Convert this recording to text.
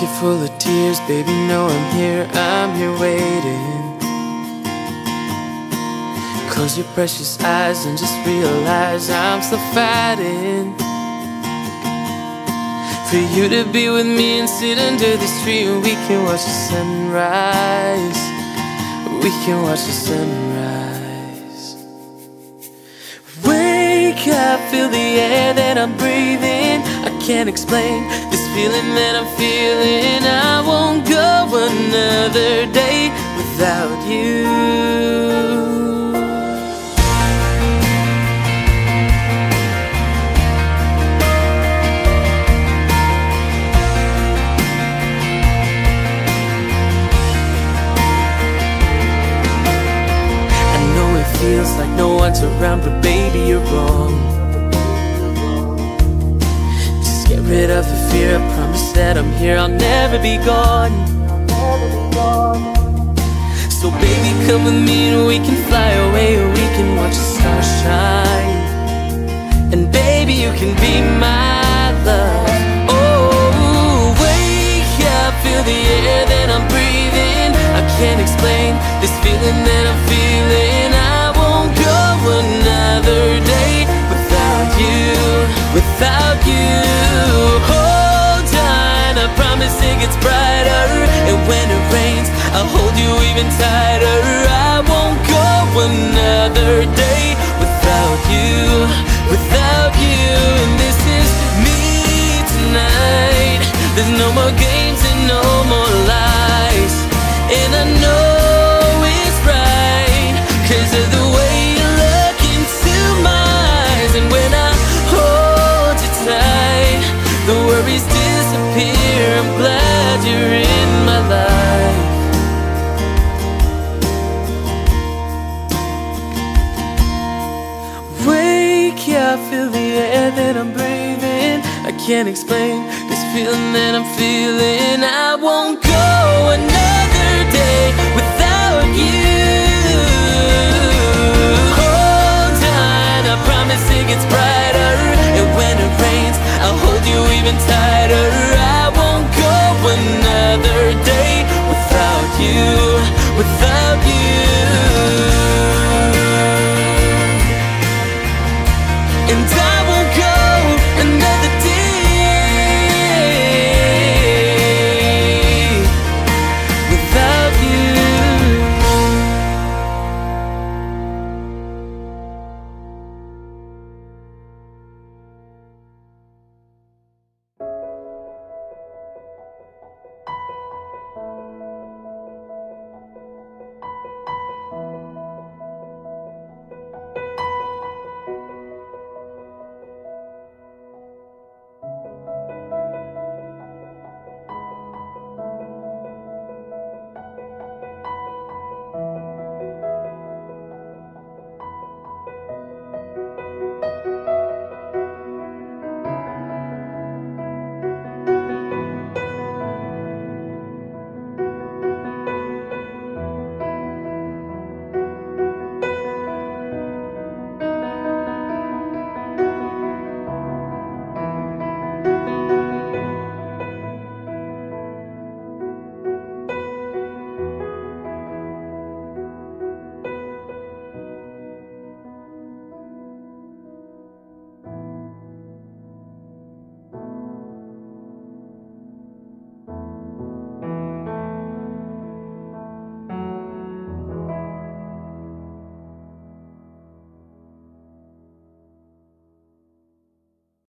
pocket full of tears, baby, know I'm here waiting. Close your precious eyes and just realize I'm still fighting for you to be with me and sit under this tree and we can watch the sunrise. We can watch the sunrise. Wake up, feel the air that I'm breathing. I can't explain this feeling that I'm feeling. I won't go another day without you. Feels like no one's around, but baby, you're wrong. Just get rid of the fear, I promise that I'm here, I'll never be gone. So baby, come with me and we can fly away, or we can watch the stars shine. And baby, you can be my love. Oh, wake up, feel the air that I'm breathing. I can't explain this feeling that I'm feeling. Another day without you, without you. Hold on, I promise it gets brighter. And when it rains, I'll hold you even tighter. I won't go another day without you, without you. And this is me tonight. There's no more games and no more lies. And I know it's right, 'cause of the way the worries disappear. I'm glad you're in my life. Wake up, feel the air that I'm breathing. I can't explain this feeling that I'm feeling. I won't go another day without you. Hold on, I promise it gets brighter. And when it rains, I'll hold you even tighter.